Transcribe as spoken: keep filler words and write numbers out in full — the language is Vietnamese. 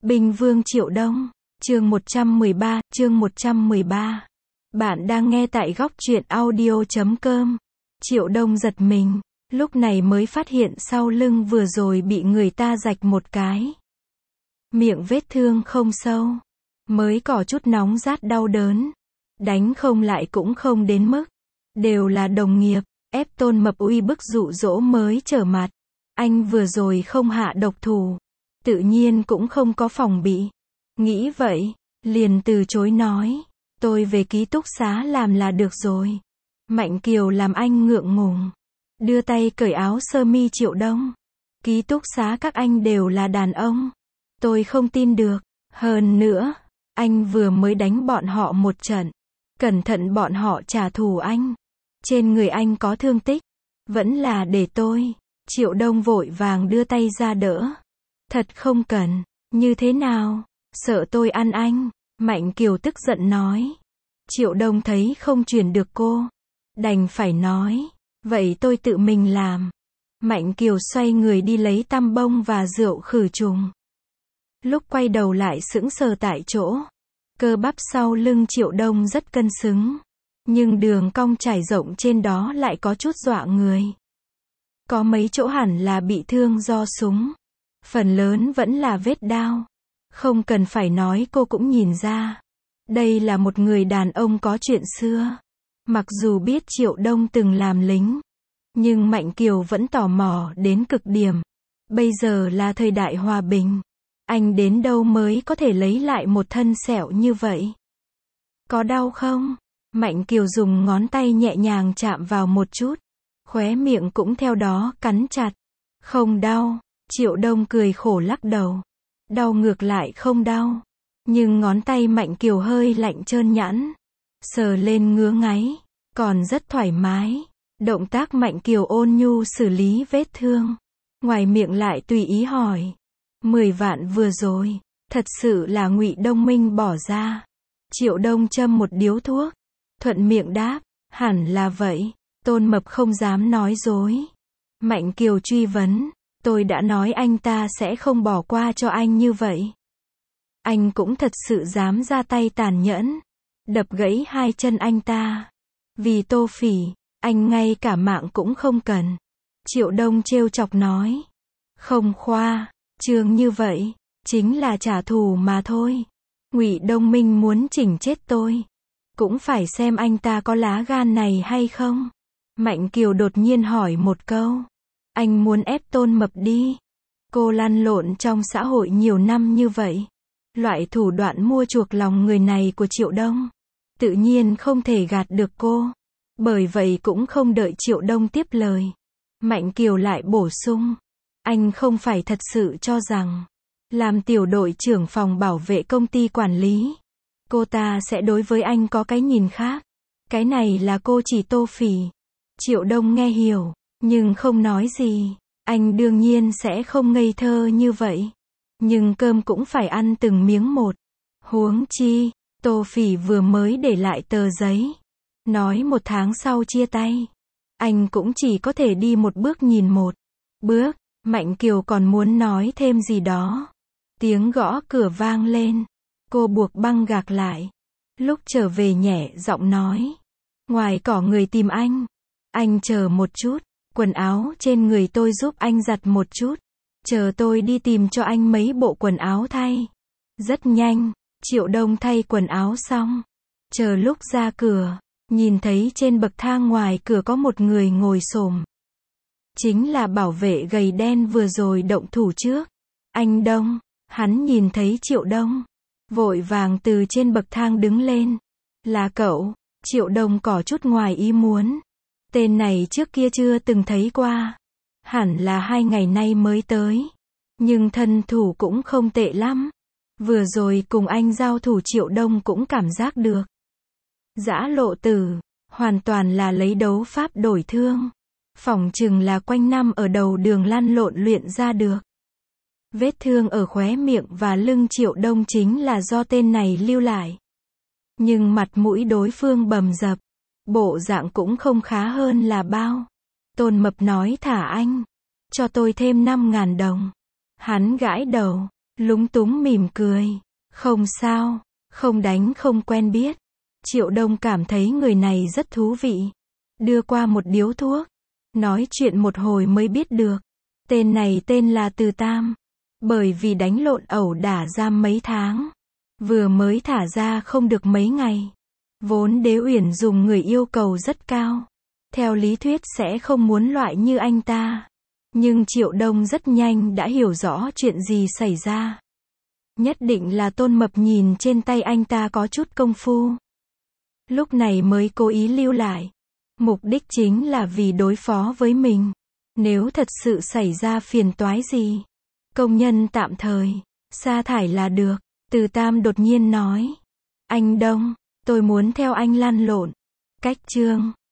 Binh Vương Triệu Đông, chương một trăm mười ba, chương một trăm mười ba. Bạn đang nghe tại góc truyện audio chấm com. Triệu Đông giật mình, lúc này mới phát hiện sau lưng vừa rồi bị người ta rạch một cái. Miệng vết thương không sâu, mới có chút nóng rát đau đớn. Đánh không lại cũng không đến mức. Đều là đồng nghiệp, ép Tôn Mập uy bức dụ dỗ mới trở mặt. Anh vừa rồi không hạ độc thủ, tự nhiên cũng không có phòng bị. Nghĩ vậy, liền từ chối nói, tôi về ký túc xá làm là được rồi. Mạnh Kiều làm anh ngượng ngùng, đưa tay cởi áo sơ mi Triệu Đông. Ký túc xá các anh đều là đàn ông. Tôi không tin được, hơn nữa, anh vừa mới đánh bọn họ một trận. Cẩn thận bọn họ trả thù anh. Trên người anh có thương tích, vẫn là để tôi. Triệu Đông vội vàng đưa tay ra đỡ. Thật không cần, như thế nào, sợ tôi ăn anh. Mạnh Kiều tức giận nói. Triệu Đông thấy không chuyển được cô, đành phải nói, vậy tôi tự mình làm. Mạnh Kiều xoay người đi lấy tăm bông và rượu khử trùng. Lúc quay đầu lại sững sờ tại chỗ. Cơ bắp sau lưng Triệu Đông rất cân xứng, nhưng đường cong trải rộng trên đó lại có chút dọa người. Có mấy chỗ hẳn là bị thương do súng, phần lớn vẫn là vết đao. Không cần phải nói cô cũng nhìn ra. Đây là một người đàn ông có chuyện xưa. Mặc dù biết Triệu Đông từng làm lính, nhưng Mạnh Kiều vẫn tò mò đến cực điểm. Bây giờ là thời đại hòa bình. Anh đến đâu mới có thể lấy lại một thân sẹo như vậy? Có đau không? Mạnh Kiều dùng ngón tay nhẹ nhàng chạm vào một chút. Khóe miệng cũng theo đó cắn chặt. Không đau. Triệu Đông cười khổ lắc đầu. Đau ngược lại không đau. Nhưng ngón tay Mạnh Kiều hơi lạnh trơn nhẵn. Sờ lên ngứa ngáy. Còn rất thoải mái. Động tác Mạnh Kiều ôn nhu xử lý vết thương. Ngoài miệng lại tùy ý hỏi. Mười vạn vừa rồi, thật sự là Ngụy Đông Minh bỏ ra. Triệu Đông châm một điếu thuốc. Thuận miệng đáp, hẳn là vậy. Tôn Mập không dám nói dối. Mạnh Kiều truy vấn, tôi đã nói anh ta sẽ không bỏ qua cho anh như vậy. Anh cũng thật sự dám ra tay tàn nhẫn, đập gãy hai chân anh ta. Vì Tô Phỉ, anh ngay cả mạng cũng không cần. Triệu Đông trêu chọc nói. Không khoa trương như vậy, chính là trả thù mà thôi. Ngụy Đông Minh muốn chỉnh chết tôi, cũng phải xem anh ta có lá gan này hay không. Mạnh Kiều đột nhiên hỏi một câu. Anh muốn ép Tôn Mập đi. Cô lăn lộn trong xã hội nhiều năm như vậy. Loại thủ đoạn mua chuộc lòng người này của Triệu Đông, tự nhiên không thể gạt được cô. Bởi vậy cũng không đợi Triệu Đông tiếp lời. Mạnh Kiều lại bổ sung. Anh không phải thật sự cho rằng, làm tiểu đội trưởng phòng bảo vệ công ty quản lý, cô ta sẽ đối với anh có cái nhìn khác. Cái này là cô chỉ Tô Phỉ. Triệu Đông nghe hiểu, nhưng không nói gì. Anh đương nhiên sẽ không ngây thơ như vậy. Nhưng cơm cũng phải ăn từng miếng một. Huống chi, Tô Phỉ vừa mới để lại tờ giấy. Nói một tháng sau chia tay. Anh cũng chỉ có thể đi một bước nhìn một bước. Mạnh Kiều còn muốn nói thêm gì đó. Tiếng gõ cửa vang lên. Cô buộc băng gạc lại. Lúc trở về nhẹ giọng nói. Ngoài cỏ người tìm anh. Anh chờ một chút. Quần áo trên người tôi giúp anh giặt một chút. Chờ tôi đi tìm cho anh mấy bộ quần áo thay. Rất nhanh, Triệu Đông thay quần áo xong. Chờ lúc ra cửa, nhìn thấy trên bậc thang ngoài cửa có một người ngồi xổm. Chính là bảo vệ gầy đen vừa rồi động thủ trước. Anh Đông. Hắn nhìn thấy Triệu Đông, vội vàng từ trên bậc thang đứng lên. Là cậu? Triệu Đông có chút ngoài ý muốn. Tên này trước kia chưa từng thấy qua. Hẳn là hai ngày nay mới tới. Nhưng thân thủ cũng không tệ lắm. Vừa rồi cùng anh giao thủ Triệu Đông cũng cảm giác được. Dã lộ tử, hoàn toàn là lấy đấu pháp đổi thương. Phỏng chừng là quanh năm ở đầu đường lăn lộn luyện ra được. Vết thương ở khóe miệng và lưng Triệu Đông chính là do tên này lưu lại. Nhưng mặt mũi đối phương bầm dập. Bộ dạng cũng không khá hơn là bao. Tôn Mập nói thả anh. Cho tôi thêm năm ngàn đồng. Hắn gãi đầu. lúng túng mỉm cười. Không sao, không đánh không quen biết. Triệu Đông cảm thấy người này rất thú vị. Đưa qua một điếu thuốc. Nói chuyện một hồi mới biết được. Tên này tên là Từ Tam. Bởi vì đánh lộn ẩu đả giam mấy tháng. Vừa mới thả ra không được mấy ngày. Vốn Đế Uyển dùng người yêu cầu rất cao. Theo lý thuyết sẽ không muốn loại như anh ta. Nhưng Triệu Đông rất nhanh đã hiểu rõ chuyện gì xảy ra. Nhất định là Tôn Mập nhìn trên tay anh ta có chút công phu. Lúc này mới cố ý lưu lại. Mục đích chính là vì đối phó với mình. Nếu thật sự xảy ra phiền toái gì, công nhân tạm thời sa thải là được. Từ Tam đột nhiên nói. Anh Đông, tôi muốn theo anh lăn lộn. Cách chương